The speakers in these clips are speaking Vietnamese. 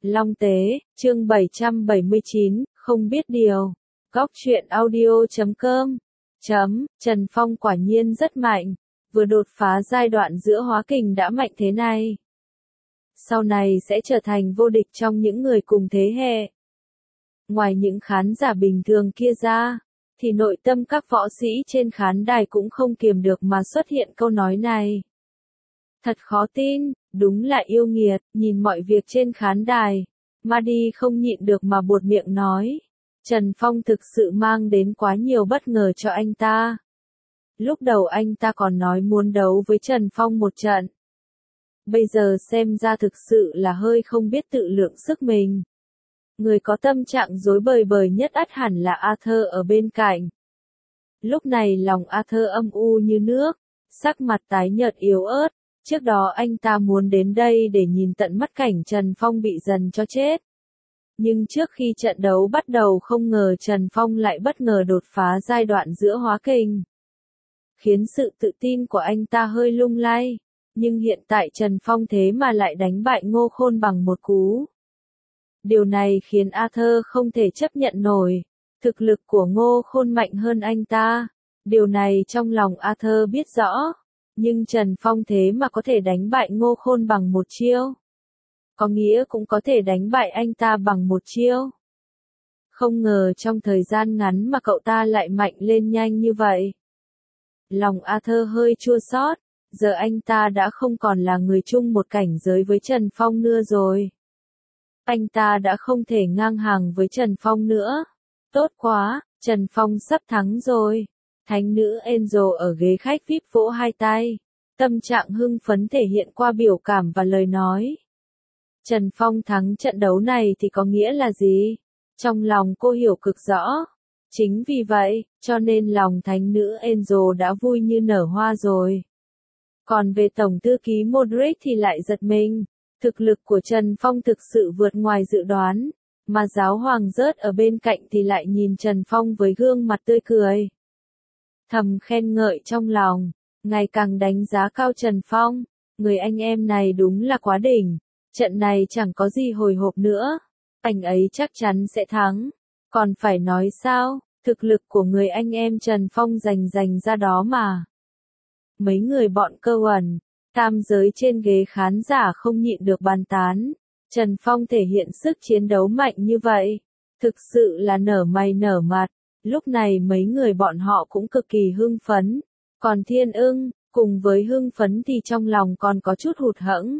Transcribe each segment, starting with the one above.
Long Tế, chương 779, không biết điều. Góc truyện audio.com. Trần Phong quả nhiên rất mạnh, vừa đột phá giai đoạn giữa hóa kình đã mạnh thế này. Sau này sẽ trở thành vô địch trong những người cùng thế hệ. Ngoài những khán giả bình thường kia ra, thì nội tâm các võ sĩ trên khán đài cũng không kiềm được mà xuất hiện câu nói này. Thật khó tin, đúng là yêu nghiệt, nhìn mọi việc trên khán đài. Madi không nhịn được mà buột miệng nói. Trần Phong thực sự mang đến quá nhiều bất ngờ cho anh ta. Lúc đầu anh ta còn nói muốn đấu với Trần Phong một trận. Bây giờ xem ra thực sự là hơi không biết tự lượng sức mình. Người có tâm trạng rối bời bời nhất ắt hẳn là Arthur ở bên cạnh. Lúc này lòng Arthur âm u như nước, sắc mặt tái nhợt yếu ớt. Trước đó anh ta muốn đến đây để nhìn tận mắt cảnh Trần Phong bị dần cho chết. Nhưng trước khi trận đấu bắt đầu không ngờ Trần Phong lại bất ngờ đột phá giai đoạn giữa hóa kình. Khiến sự tự tin của anh ta hơi lung lay. Nhưng hiện tại Trần Phong thế mà lại đánh bại Ngô Khôn bằng một cú. Điều này khiến Arthur không thể chấp nhận nổi. Thực lực của Ngô Khôn mạnh hơn anh ta. Điều này trong lòng Arthur biết rõ. Nhưng Trần Phong thế mà có thể đánh bại Ngô Khôn bằng một chiêu. Có nghĩa cũng có thể đánh bại anh ta bằng một chiêu. Không ngờ trong thời gian ngắn mà cậu ta lại mạnh lên nhanh như vậy. Lòng Arthur hơi chua xót, giờ anh ta đã không còn là người chung một cảnh giới với Trần Phong nữa rồi. Anh ta đã không thể ngang hàng với Trần Phong nữa. Tốt quá, Trần Phong sắp thắng rồi. Thánh nữ Angel ở ghế khách VIP vỗ hai tay. Tâm trạng hưng phấn thể hiện qua biểu cảm và lời nói. Trần Phong thắng trận đấu này thì có nghĩa là gì? Trong lòng cô hiểu cực rõ. Chính vì vậy, cho nên lòng thánh nữ Angel đã vui như nở hoa rồi. Còn về tổng thư ký Modric thì lại giật mình. Thực lực của Trần Phong thực sự vượt ngoài dự đoán. Mà giáo hoàng rớt ở bên cạnh thì lại nhìn Trần Phong với gương mặt tươi cười. Thầm khen ngợi trong lòng, ngày càng đánh giá cao Trần Phong, người anh em này đúng là quá đỉnh, trận này chẳng có gì hồi hộp nữa, anh ấy chắc chắn sẽ thắng, còn phải nói sao, thực lực của người anh em Trần Phong dành ra đó mà. Mấy người bọn Cơ Uẩn, tam giới trên ghế khán giả không nhịn được bàn tán, Trần Phong thể hiện sức chiến đấu mạnh như vậy, thực sự là nở mày nở mặt. Lúc này mấy người bọn họ cũng cực kỳ hưng phấn, còn Thiên Ưng, cùng với hưng phấn thì trong lòng còn có chút hụt hẫng.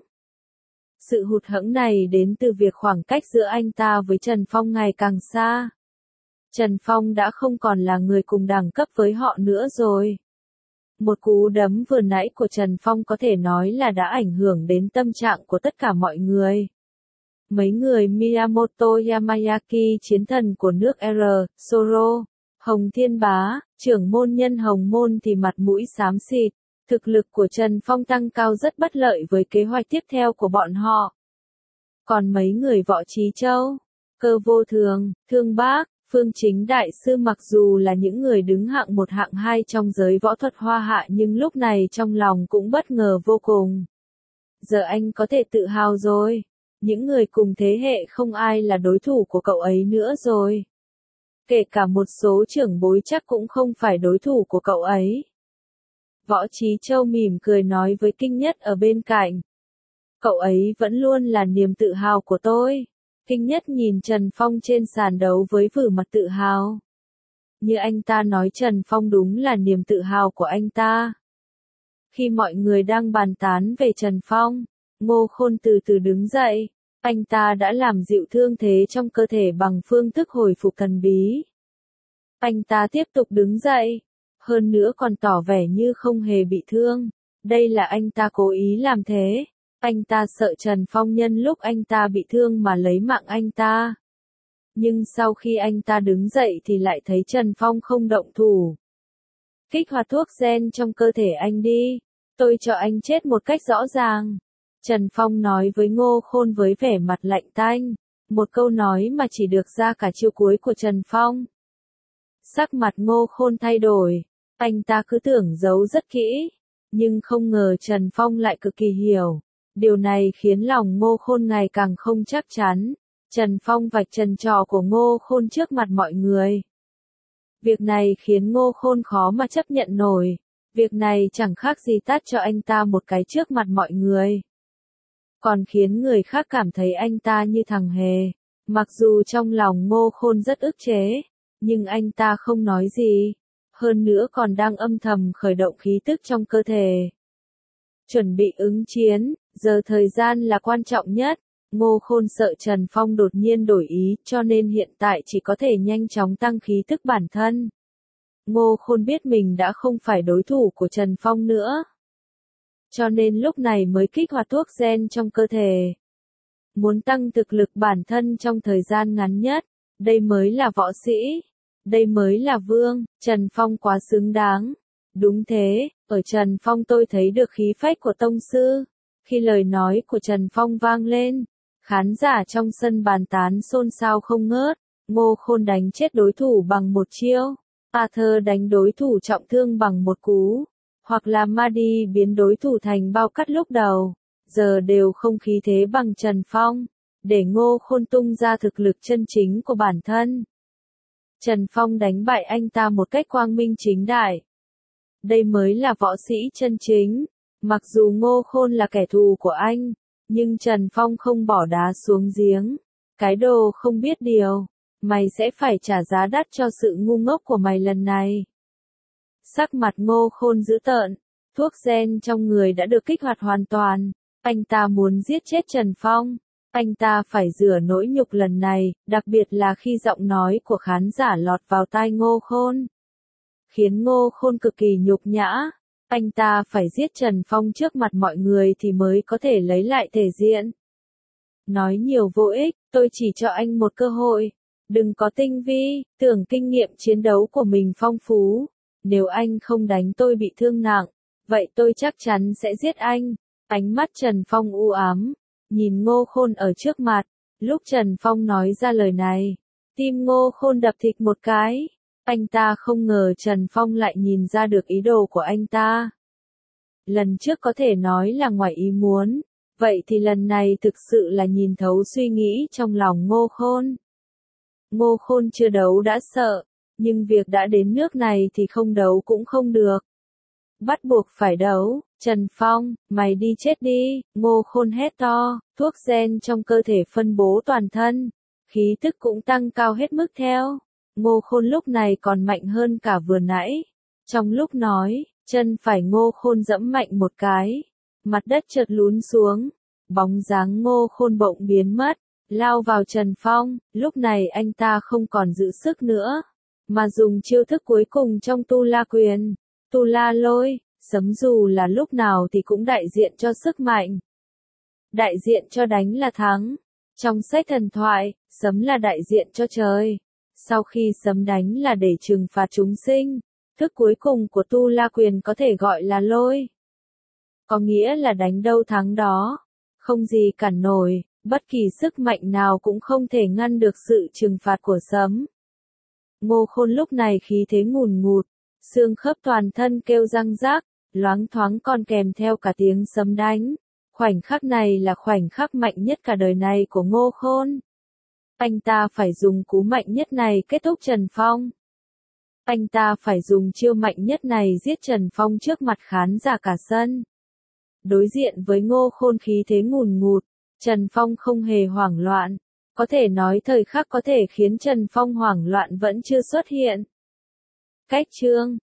Sự hụt hẫng này đến từ việc khoảng cách giữa anh ta với Trần Phong ngày càng xa. Trần Phong đã không còn là người cùng đẳng cấp với họ nữa rồi. Một cú đấm vừa nãy của Trần Phong có thể nói là đã ảnh hưởng đến tâm trạng của tất cả mọi người. Mấy người Miyamoto Yamayaki chiến thần của nước R, Soro, Hồng Thiên Bá, trưởng môn nhân Hồng Môn thì mặt mũi xám xịt. Thực lực của Trần Phong tăng cao rất bất lợi với kế hoạch tiếp theo của bọn họ. Còn mấy người Võ Trí Châu, Cơ Vô Thường, Thương Bác, Phương Chính Đại Sư mặc dù là những người đứng hạng 1 hạng 2 trong giới võ thuật Hoa Hạ nhưng lúc này trong lòng cũng bất ngờ vô cùng. Giờ anh có thể tự hào rồi. Những người cùng thế hệ không ai là đối thủ của cậu ấy nữa rồi. Kể cả một số trưởng bối chắc cũng không phải đối thủ của cậu ấy. Võ Trí Châu mỉm cười nói với Kinh Nhất ở bên cạnh. Cậu ấy vẫn luôn là niềm tự hào của tôi. Kinh Nhất nhìn Trần Phong trên sàn đấu với vẻ mặt tự hào. Như anh ta nói Trần Phong đúng là niềm tự hào của anh ta. Khi mọi người đang bàn tán về Trần Phong, Ngô Khôn từ từ đứng dậy. Anh ta đã làm dịu thương thế trong cơ thể bằng phương thức hồi phục thần bí. Anh ta tiếp tục đứng dậy, hơn nữa còn tỏ vẻ như không hề bị thương. Đây là anh ta cố ý làm thế. Anh ta sợ Trần Phong nhân lúc anh ta bị thương mà lấy mạng anh ta. Nhưng sau khi anh ta đứng dậy thì lại thấy Trần Phong không động thủ. Kích hoạt thuốc gen trong cơ thể anh đi. Tôi cho anh chết một cách rõ ràng. Trần Phong nói với Ngô Khôn với vẻ mặt lạnh tanh, một câu nói mà chỉ được ra cả chiêu cuối của Trần Phong. Sắc mặt Ngô Khôn thay đổi, anh ta cứ tưởng giấu rất kỹ, nhưng không ngờ Trần Phong lại cực kỳ hiểu. Điều này khiến lòng Ngô Khôn ngày càng không chắc chắn. Trần Phong vạch trần trò của Ngô Khôn trước mặt mọi người. Việc này khiến Ngô Khôn khó mà chấp nhận nổi. Việc này chẳng khác gì tát cho anh ta một cái trước mặt mọi người. Còn khiến người khác cảm thấy anh ta như thằng hề. Mặc dù trong lòng Ngô Khôn rất ức chế, nhưng anh ta không nói gì. Hơn nữa còn đang âm thầm khởi động khí tức trong cơ thể. Chuẩn bị ứng chiến, giờ thời gian là quan trọng nhất. Ngô Khôn sợ Trần Phong đột nhiên đổi ý, cho nên hiện tại chỉ có thể nhanh chóng tăng khí tức bản thân. Ngô Khôn biết mình đã không phải đối thủ của Trần Phong nữa. Cho nên lúc này mới kích hoạt thuốc gen trong cơ thể. Muốn tăng thực lực bản thân trong thời gian ngắn nhất, đây mới là võ sĩ. Đây mới là vương, Trần Phong quá xứng đáng. Đúng thế, ở Trần Phong tôi thấy được khí phách của tông sư. Khi lời nói của Trần Phong vang lên, khán giả trong sân bàn tán xôn xao không ngớt. Ngô Khôn đánh chết đối thủ bằng một chiêu, Arthur đánh đối thủ trọng thương bằng một cú, hoặc là Mahdi biến đối thủ thành bao cắt lúc đầu, giờ đều không khí thế bằng Trần Phong, để Ngô Khôn tung ra thực lực chân chính của bản thân. Trần Phong đánh bại anh ta một cách quang minh chính đại. Đây mới là võ sĩ chân chính. Mặc dù Ngô Khôn là kẻ thù của anh, nhưng Trần Phong không bỏ đá xuống giếng. Cái đồ không biết điều, mày sẽ phải trả giá đắt cho sự ngu ngốc của mày lần này. Sắc mặt Ngô Khôn dữ tợn, thuốc gen trong người đã được kích hoạt hoàn toàn. Anh ta muốn giết chết Trần Phong. Anh ta phải rửa nỗi nhục lần này, đặc biệt là khi giọng nói của khán giả lọt vào tai Ngô Khôn. Khiến Ngô Khôn cực kỳ nhục nhã. Anh ta phải giết Trần Phong trước mặt mọi người thì mới có thể lấy lại thể diện. Nói nhiều vô ích, tôi chỉ cho anh một cơ hội. Đừng có tinh vi, tưởng kinh nghiệm chiến đấu của mình phong phú. Nếu anh không đánh tôi bị thương nặng, vậy tôi chắc chắn sẽ giết anh. Ánh mắt Trần Phong u ám, nhìn Ngô Khôn ở trước mặt. Lúc Trần Phong nói ra lời này, tim Ngô Khôn đập thịch một cái. Anh ta không ngờ Trần Phong lại nhìn ra được ý đồ của anh ta. Lần trước có thể nói là ngoài ý muốn, vậy thì lần này thực sự là nhìn thấu suy nghĩ trong lòng Ngô Khôn. Ngô Khôn chưa đấu đã sợ, nhưng việc đã đến nước này thì không đấu cũng không được. Bắt buộc phải đấu. Trần Phong, mày đi chết đi, Ngô Khôn hét to, thuốc gen trong cơ thể phân bố toàn thân, khí tức cũng tăng cao hết mức theo. Ngô Khôn lúc này còn mạnh hơn cả vừa nãy. Trong lúc nói, chân phải Ngô Khôn giẫm mạnh một cái, mặt đất chợt lún xuống, bóng dáng Ngô Khôn bỗng biến mất, lao vào Trần Phong. Lúc này anh ta không còn giữ sức nữa, mà dùng chiêu thức cuối cùng trong Tu La Quyền, Tu La Lôi. Sấm dù là lúc nào thì cũng đại diện cho sức mạnh. Đại diện cho đánh là thắng. Trong sách thần thoại, sấm là đại diện cho trời. Sau khi sấm đánh là để trừng phạt chúng sinh. Thức cuối cùng của Tu La Quyền có thể gọi là lôi. Có nghĩa là đánh đâu thắng đó. Không gì cản nổi, bất kỳ sức mạnh nào cũng không thể ngăn được sự trừng phạt của sấm. Ngô Khôn lúc này khí thế ngùn ngụt, xương khớp toàn thân kêu răng rác. Loáng thoáng còn kèm theo cả tiếng sấm đánh. Khoảnh khắc này là khoảnh khắc mạnh nhất cả đời này của Ngô Khôn. Anh ta phải dùng cú mạnh nhất này kết thúc Trần Phong. Anh ta phải dùng chiêu mạnh nhất này giết Trần Phong trước mặt khán giả cả sân. Đối diện với Ngô Khôn khí thế ngùn ngụt, Trần Phong không hề hoảng loạn. Có thể nói thời khắc có thể khiến Trần Phong hoảng loạn vẫn chưa xuất hiện. Cách chương